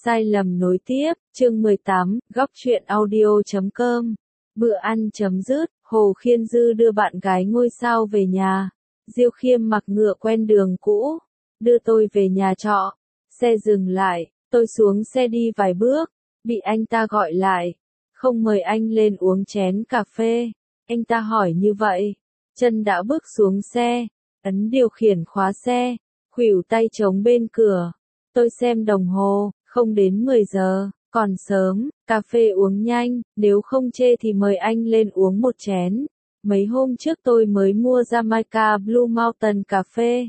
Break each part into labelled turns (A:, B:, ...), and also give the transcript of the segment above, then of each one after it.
A: Sai lầm nối tiếp, chương 18, góc truyện audio.com. Bữa ăn chấm dứt, Hồ Khiên Dư đưa bạn gái ngôi sao về nhà. Diêu Khiêm mặc ngựa quen đường cũ, đưa tôi về nhà trọ. Xe dừng lại, tôi xuống xe đi vài bước, bị anh ta gọi lại. Không mời anh lên uống chén cà phê. Anh ta hỏi như vậy. Chân đã bước xuống xe, ấn điều khiển khóa xe, khuỷu tay chống bên cửa. Tôi xem đồng hồ, không đến 10 giờ, còn sớm, cà phê uống nhanh, nếu không chê thì mời anh lên uống một chén. Mấy hôm trước tôi mới mua Jamaica Blue Mountain cà phê.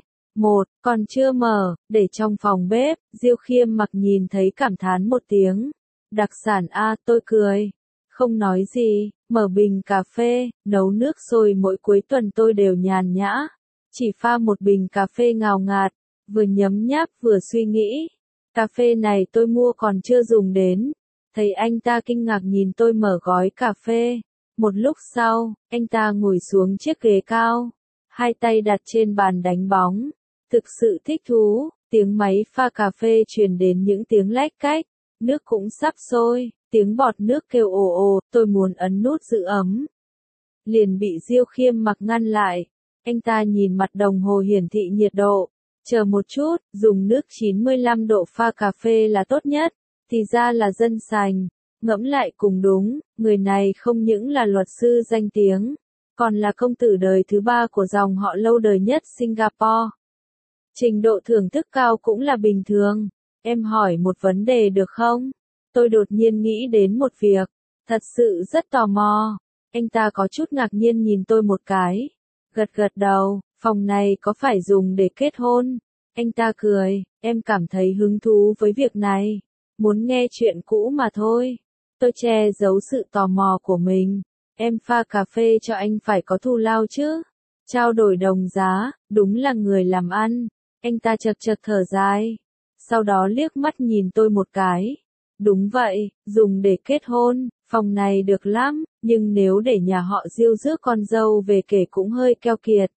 A: Còn chưa mở, để trong phòng bếp. Diêu Khiêm mặc nhìn thấy cảm thán một tiếng. Đặc sản a, tôi cười. Không nói gì, mở bình cà phê, nấu nước sôi mỗi cuối tuần tôi đều nhàn nhã. Chỉ pha một bình cà phê ngào ngạt, vừa nhấm nháp vừa suy nghĩ. Cà phê này tôi mua còn chưa dùng đến. Thấy anh ta kinh ngạc nhìn tôi mở gói cà phê. Một lúc sau, anh ta ngồi xuống chiếc ghế cao. Hai tay đặt trên bàn đánh bóng. Thực sự thích thú, tiếng máy pha cà phê truyền đến những tiếng lách cách. Nước cũng sắp sôi, tiếng bọt nước kêu ồ ồ, tôi muốn ấn nút giữ ấm. Liền bị Diêu Khiêm mặc ngăn lại. Anh ta nhìn mặt đồng hồ hiển thị nhiệt độ. Chờ một chút, dùng nước 95 độ pha cà phê là tốt nhất. Thì ra là dân sành. Ngẫm lại cũng đúng, người này không những là luật sư danh tiếng, còn là công tử đời thứ 3 của dòng họ lâu đời nhất Singapore. Trình độ thưởng thức cao cũng là bình thường. Em hỏi một vấn đề được không? Tôi đột nhiên nghĩ đến một việc. Thật sự rất tò mò. Anh ta có chút ngạc nhiên nhìn tôi một cái. Gật gật đầu, phòng này có phải dùng để kết hôn? Anh ta cười, em cảm thấy hứng thú với việc này. Muốn nghe chuyện cũ mà thôi. Tôi che giấu sự tò mò của mình. Em pha cà phê cho anh phải có thù lao chứ? Trao đổi đồng giá, đúng là người làm ăn. Anh ta chật chật thở dài. Sau đó liếc mắt nhìn tôi một cái. Đúng vậy, dùng để kết hôn, phòng này được lắm, nhưng nếu để nhà họ Diêu rước con dâu về kể cũng hơi keo kiệt.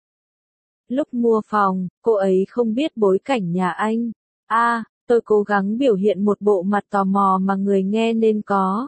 A: Lúc mua phòng, cô ấy không biết bối cảnh nhà anh. Tôi cố gắng biểu hiện một bộ mặt tò mò mà người nghe nên có.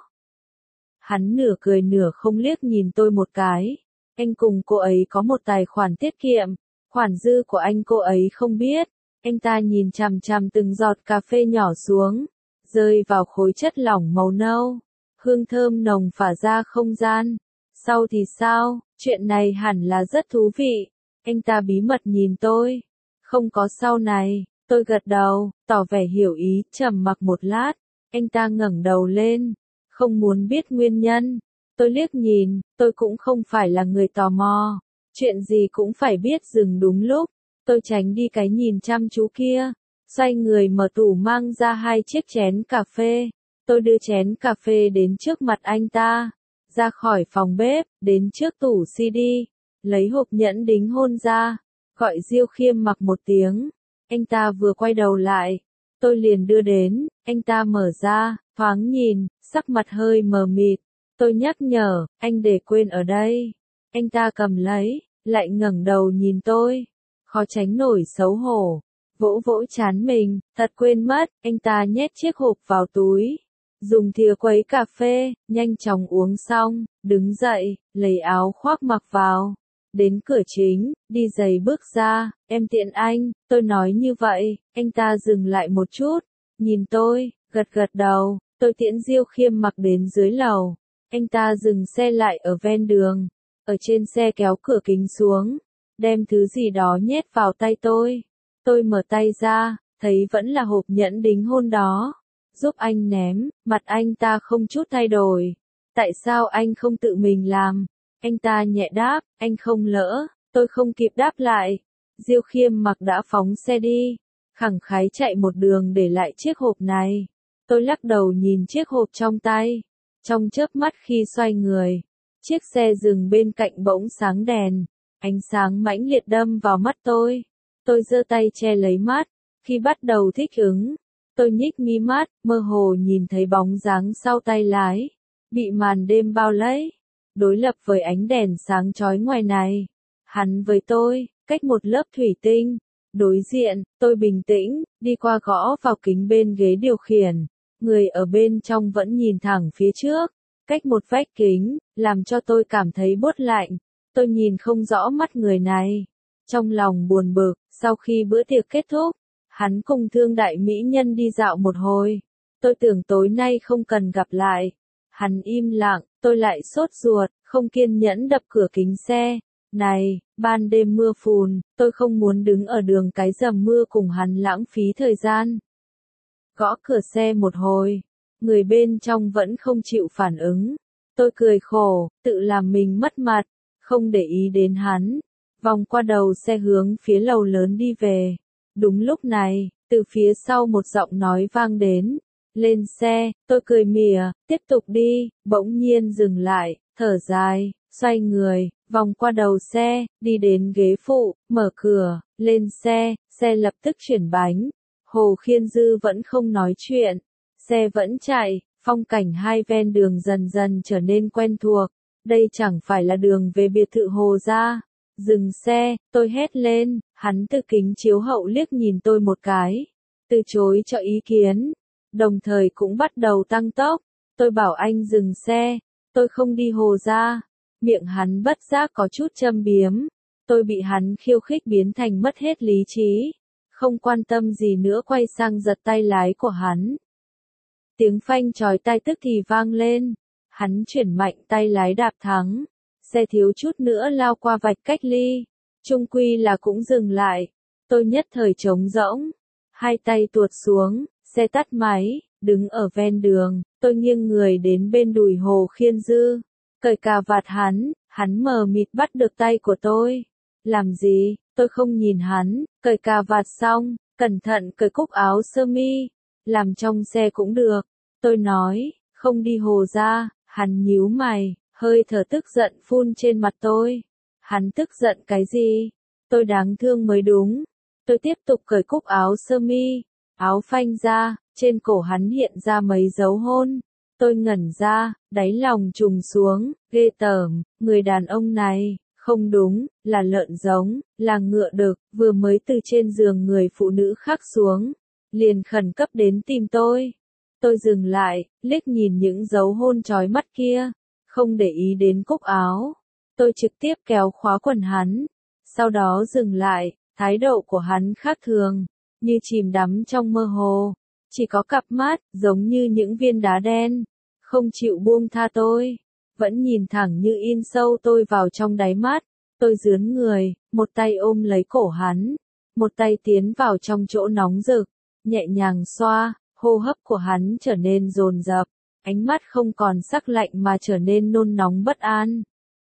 A: Hắn nửa cười nửa không liếc nhìn tôi một cái. Anh cùng cô ấy có một tài khoản tiết kiệm. Khoản dư của anh cô ấy không biết. Anh ta nhìn chằm chằm từng giọt cà phê nhỏ xuống, rơi vào khối chất lỏng màu nâu. Hương thơm nồng phả ra không gian. Sau thì sao? Chuyện này hẳn là rất thú vị. Anh ta bí mật nhìn tôi. Không có sau này. Tôi gật đầu, tỏ vẻ hiểu ý, trầm mặc một lát. Anh ta ngẩng đầu lên. Không muốn biết nguyên nhân. Tôi liếc nhìn, tôi cũng không phải là người tò mò. Chuyện gì cũng phải biết dừng đúng lúc. Tôi tránh đi cái nhìn chăm chú kia. Xoay người mở tủ mang ra 2 chiếc chén cà phê. Tôi đưa chén cà phê đến trước mặt anh ta. Ra khỏi phòng bếp, đến trước tủ CD. Lấy hộp nhẫn đính hôn ra. Gọi Diêu Khiêm mặc một tiếng. Anh ta vừa quay đầu lại. Tôi liền đưa đến. Anh ta mở ra, thoáng nhìn, sắc mặt hơi mờ mịt. Tôi nhắc nhở, anh để quên ở đây. Anh ta cầm lấy, lại ngẩng đầu nhìn tôi. Khó tránh nổi xấu hổ. Vỗ vỗ trán mình, thật quên mất. Anh ta nhét chiếc hộp vào túi. Dùng thìa khuấy cà phê, nhanh chóng uống xong, đứng dậy, lấy áo khoác mặc vào. Đến cửa chính, đi giày bước ra. Em tiện anh, tôi nói như vậy. Anh ta dừng lại một chút, nhìn tôi, gật gật đầu. Tôi tiễn Diêu Khiêm mặc đến dưới lầu. Anh ta dừng xe lại ở ven đường. Ở trên xe kéo cửa kính xuống, đem thứ gì đó nhét vào tay tôi. Tôi mở tay ra, thấy vẫn là hộp nhẫn đính hôn đó. Giúp anh ném, mặt anh ta không chút thay đổi. Tại sao anh không tự mình làm? Anh ta nhẹ đáp, anh không lỡ. Tôi không kịp đáp lại. Diêu Khiêm mặc đã phóng xe đi. Khẳng khái chạy một đường để lại chiếc hộp này. Tôi lắc đầu nhìn chiếc hộp trong tay. Trong chớp mắt khi xoay người, chiếc xe dừng bên cạnh bỗng sáng đèn. Ánh sáng mãnh liệt đâm vào mắt tôi. Tôi giơ tay che lấy mắt. Khi bắt đầu thích ứng, tôi nhích mi mắt, mơ hồ nhìn thấy bóng dáng sau tay lái. Bị màn đêm bao lấy. Đối lập với ánh đèn sáng chói ngoài này. Hắn với tôi, cách một lớp thủy tinh. Đối diện, tôi bình tĩnh, đi qua gõ vào kính bên ghế điều khiển. Người ở bên trong vẫn nhìn thẳng phía trước, cách một vách kính, làm cho tôi cảm thấy buốt lạnh. Tôi nhìn không rõ mắt người này. Trong lòng buồn bực, sau khi bữa tiệc kết thúc, hắn cùng Thương đại mỹ nhân đi dạo một hồi. Tôi tưởng tối nay không cần gặp lại. Hắn im lặng, tôi lại sốt ruột, không kiên nhẫn đập cửa kính xe. Này, ban đêm mưa phùn, tôi không muốn đứng ở đường cái dầm mưa cùng hắn lãng phí thời gian. Gõ cửa xe một hồi, người bên trong vẫn không chịu phản ứng. Tôi cười khổ, tự làm mình mất mặt, không để ý đến hắn. Vòng qua đầu xe hướng phía lầu lớn đi về. Đúng lúc này, từ phía sau một giọng nói vang đến. Lên xe, tôi cười mỉa, tiếp tục đi, bỗng nhiên dừng lại, thở dài, xoay người, vòng qua đầu xe, đi đến ghế phụ, mở cửa, lên xe, xe lập tức chuyển bánh. Hồ Khiên Dư vẫn không nói chuyện, xe vẫn chạy, phong cảnh hai ven đường dần dần trở nên quen thuộc. Đây chẳng phải là đường về biệt thự Hồ gia. Dừng xe, tôi hét lên, hắn từ kính chiếu hậu liếc nhìn tôi một cái, từ chối cho ý kiến, đồng thời cũng bắt đầu tăng tốc. Tôi bảo anh dừng xe, tôi không đi Hồ gia. Miệng hắn bất giác có chút châm biếm, tôi bị hắn khiêu khích biến thành mất hết lý trí, không quan tâm gì nữa quay sang giật tay lái của hắn. Tiếng phanh chói tai tức thì vang lên, hắn chuyển mạnh tay lái đạp thắng. Xe thiếu chút nữa lao qua vạch cách ly, chung quy là cũng dừng lại. Tôi nhất thời trống rỗng, hai tay tuột xuống, xe tắt máy, đứng ở ven đường, tôi nghiêng người đến bên đùi Hồ Khiên Dư, cởi cà vạt hắn mờ mịt bắt được tay của tôi. Làm gì? Tôi không nhìn hắn, cởi cà vạt xong, cẩn thận cởi cúc áo sơ mi, làm trong xe cũng được. Tôi nói, không đi Hồ gia. Hắn nhíu mày, hơi thở tức giận phun trên mặt tôi. Hắn tức giận cái gì? Tôi đáng thương mới đúng. Tôi tiếp tục cởi cúc áo sơ mi, áo phanh ra, trên cổ hắn hiện ra mấy dấu hôn. Tôi ngẩn ra, đáy lòng trùng xuống, ghê tởm, người đàn ông này, không đúng, là lợn giống, là ngựa đực, vừa mới từ trên giường người phụ nữ khác xuống, liền khẩn cấp đến tìm tôi. Tôi dừng lại, liếc nhìn những dấu hôn chói mắt kia, không để ý đến cúc áo. Tôi trực tiếp kéo khóa quần hắn, sau đó dừng lại, thái độ của hắn khác thường, như chìm đắm trong mơ hồ, chỉ có cặp mắt, giống như những viên đá đen, không chịu buông tha tôi, vẫn nhìn thẳng như in sâu tôi vào trong đáy mắt. Tôi dướn người, một tay ôm lấy cổ hắn, một tay tiến vào trong chỗ nóng rực, nhẹ nhàng xoa. Hô hấp của hắn trở nên dồn dập, ánh mắt không còn sắc lạnh mà trở nên nôn nóng bất an.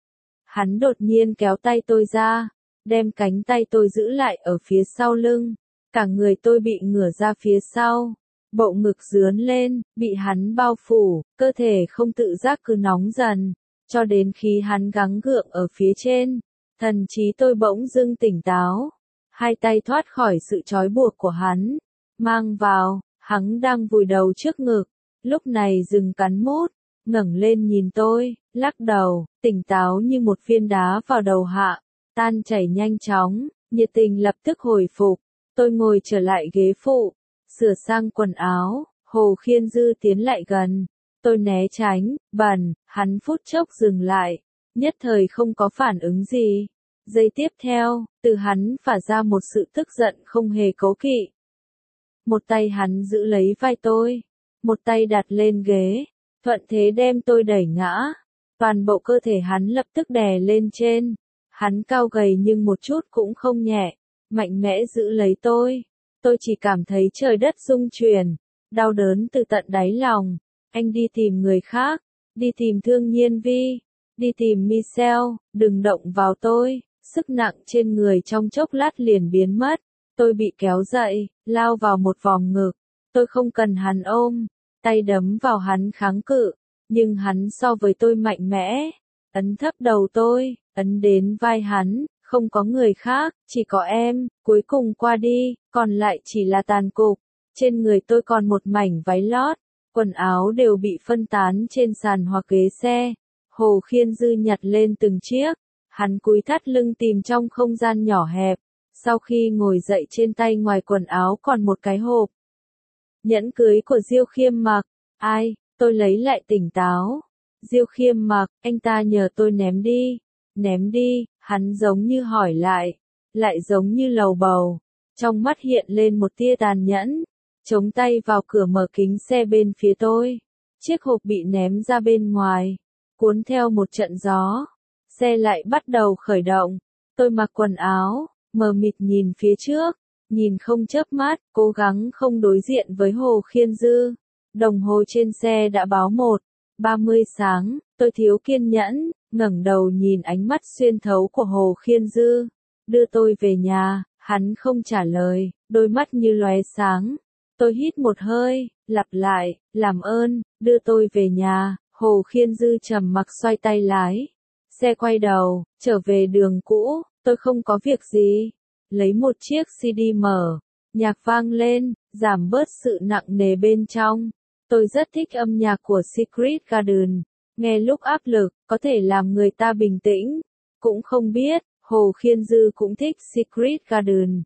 A: Hắn đột nhiên kéo tay tôi ra, đem cánh tay tôi giữ lại ở phía sau lưng, cả người tôi bị ngửa ra phía sau, bộ ngực rướn lên, bị hắn bao phủ, cơ thể không tự giác cứ nóng dần, cho đến khi hắn gắng gượng ở phía trên, thần trí tôi bỗng dưng tỉnh táo, hai tay thoát khỏi sự trói buộc của hắn, mang vào. Hắn đang vùi đầu trước ngực, lúc này dừng cắn mút, ngẩng lên nhìn tôi, lắc đầu, tỉnh táo như một viên đá vào đầu hạ, tan chảy nhanh chóng, nhiệt tình lập tức hồi phục. Tôi ngồi trở lại ghế phụ, sửa sang quần áo, Hồ Khiên Dư tiến lại gần, tôi né tránh, bẩn, hắn phút chốc dừng lại, nhất thời không có phản ứng gì. Giây tiếp theo, từ hắn phả ra một sự tức giận không hề cố kỵ. Một tay hắn giữ lấy vai tôi, một tay đặt lên ghế, thuận thế đem tôi đẩy ngã. Toàn bộ cơ thể hắn lập tức đè lên trên. Hắn cao gầy nhưng một chút cũng không nhẹ, mạnh mẽ giữ lấy tôi. Tôi chỉ cảm thấy trời đất rung chuyển, đau đớn từ tận đáy lòng. Anh đi tìm người khác, đi tìm Thương Nhiên Vi, đi tìm Michelle, đừng động vào tôi. Sức nặng trên người trong chốc lát liền biến mất. Tôi bị kéo dậy, lao vào một vòng ngực. Tôi không cần hắn ôm, tay đấm vào hắn kháng cự, nhưng hắn so với tôi mạnh mẽ. Ấn thấp đầu tôi, ấn đến vai hắn, không có người khác, chỉ có em, cuối cùng qua đi, còn lại chỉ là tàn cục. Trên người tôi còn một mảnh váy lót, quần áo đều bị phân tán trên sàn hoặc ghế xe. Hồ Khiên Dư nhặt lên từng chiếc, hắn cúi thắt lưng tìm trong không gian nhỏ hẹp. Sau khi ngồi dậy trên tay ngoài quần áo còn một cái hộp. Nhẫn cưới của Diêu Khiêm Mặc. Ai? Tôi lấy lại tỉnh táo. Diêu Khiêm Mặc, anh ta nhờ tôi ném đi. Ném đi, hắn giống như hỏi lại giống như lầu bầu. Trong mắt hiện lên một tia tàn nhẫn. Chống tay vào cửa mở kính xe bên phía tôi. Chiếc hộp bị ném ra bên ngoài. Cuốn theo một trận gió. Xe lại bắt đầu khởi động. Tôi mặc quần áo, mờ mịt nhìn phía trước. Nhìn không chớp mắt, cố gắng không đối diện với Hồ Khiên Dư. Đồng hồ trên xe đã báo 1:30 sáng, tôi thiếu kiên nhẫn, ngẩng đầu nhìn ánh mắt xuyên thấu của Hồ Khiên Dư. Đưa tôi về nhà, hắn không trả lời, đôi mắt như lóe sáng. Tôi hít một hơi, lặp lại, làm ơn, đưa tôi về nhà. Hồ Khiên Dư trầm mặc xoay tay lái. Xe quay đầu, trở về đường cũ, tôi không có việc gì. Lấy một chiếc CD mở, nhạc vang lên, giảm bớt sự nặng nề bên trong. Tôi rất thích âm nhạc của Secret Garden, nghe lúc áp lực, có thể làm người ta bình tĩnh. Cũng không biết, Hồ Khiên Dư cũng thích Secret Garden.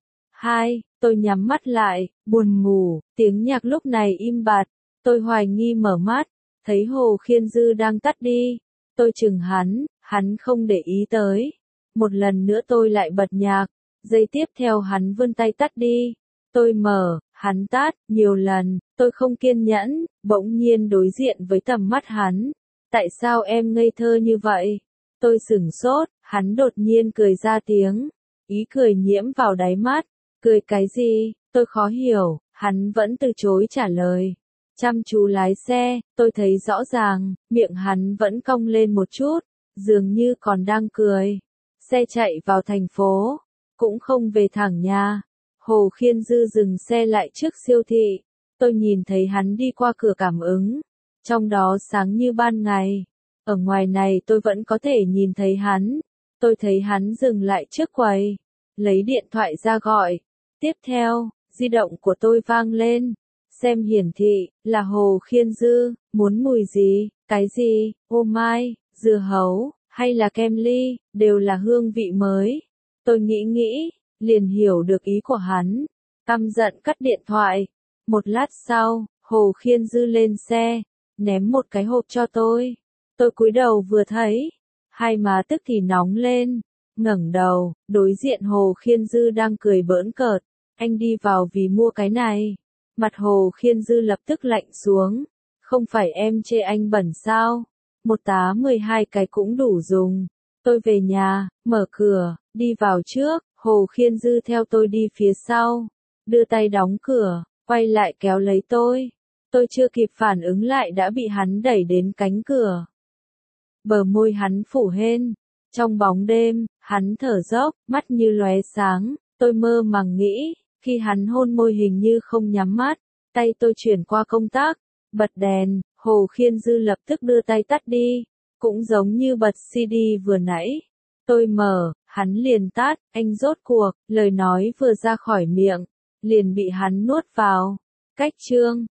A: Tôi nhắm mắt lại, buồn ngủ, tiếng nhạc lúc này im bặt. Tôi hoài nghi mở mắt, thấy Hồ Khiên Dư đang tắt đi. Tôi chừng hắn không để ý tới. Một lần nữa tôi lại bật nhạc. Giây tiếp theo hắn vươn tay tắt đi. Tôi mở, hắn tắt, nhiều lần, tôi không kiên nhẫn, bỗng nhiên đối diện với tầm mắt hắn. Tại sao em ngây thơ như vậy? Tôi sửng sốt, hắn đột nhiên cười ra tiếng. Ý cười nhiễm vào đáy mắt. Cười cái gì? Tôi khó hiểu, hắn vẫn từ chối trả lời. Chăm chú lái xe, tôi thấy rõ ràng, miệng hắn vẫn cong lên một chút, dường như còn đang cười. Xe chạy vào thành phố. Cũng không về thẳng nhà. Hồ Khiên Dư dừng xe lại trước siêu thị. Tôi nhìn thấy hắn đi qua cửa cảm ứng. Trong đó sáng như ban ngày. Ở ngoài này tôi vẫn có thể nhìn thấy hắn. Tôi thấy hắn dừng lại trước quầy. Lấy điện thoại ra gọi. Tiếp theo, di động của tôi vang lên. Xem hiển thị, là Hồ Khiên Dư. Muốn mùi gì, cái gì, ô mai, dưa hấu, hay là kem ly, đều là hương vị mới. Tôi nghĩ, liền hiểu được ý của hắn. Căm giận cắt điện thoại. Một lát sau, Hồ Khiên Dư lên xe, ném một cái hộp cho tôi. Tôi cúi đầu vừa thấy, hai má tức thì nóng lên. Ngẩng đầu, đối diện Hồ Khiên Dư đang cười bỡn cợt. Anh đi vào vì mua cái này. Mặt Hồ Khiên Dư lập tức lạnh xuống. Không phải em chê anh bẩn sao? Một tá 12 cái cũng đủ dùng. Tôi về nhà, mở cửa, đi vào trước, Hồ Khiên Dư theo tôi đi phía sau. Đưa tay đóng cửa, quay lại kéo lấy tôi. Tôi chưa kịp phản ứng lại đã bị hắn đẩy đến cánh cửa. Bờ môi hắn phủ hên. Trong bóng đêm, hắn thở dốc, mắt như lóe sáng. Tôi mơ màng nghĩ, khi hắn hôn môi hình như không nhắm mắt. Tay tôi chuyển qua công tắc, bật đèn, Hồ Khiên Dư lập tức đưa tay tắt đi. Cũng giống như bật CD vừa nãy. Tôi mở, hắn liền tắt, anh rốt cuộc, lời nói vừa ra khỏi miệng, liền bị hắn nuốt vào. Cách chương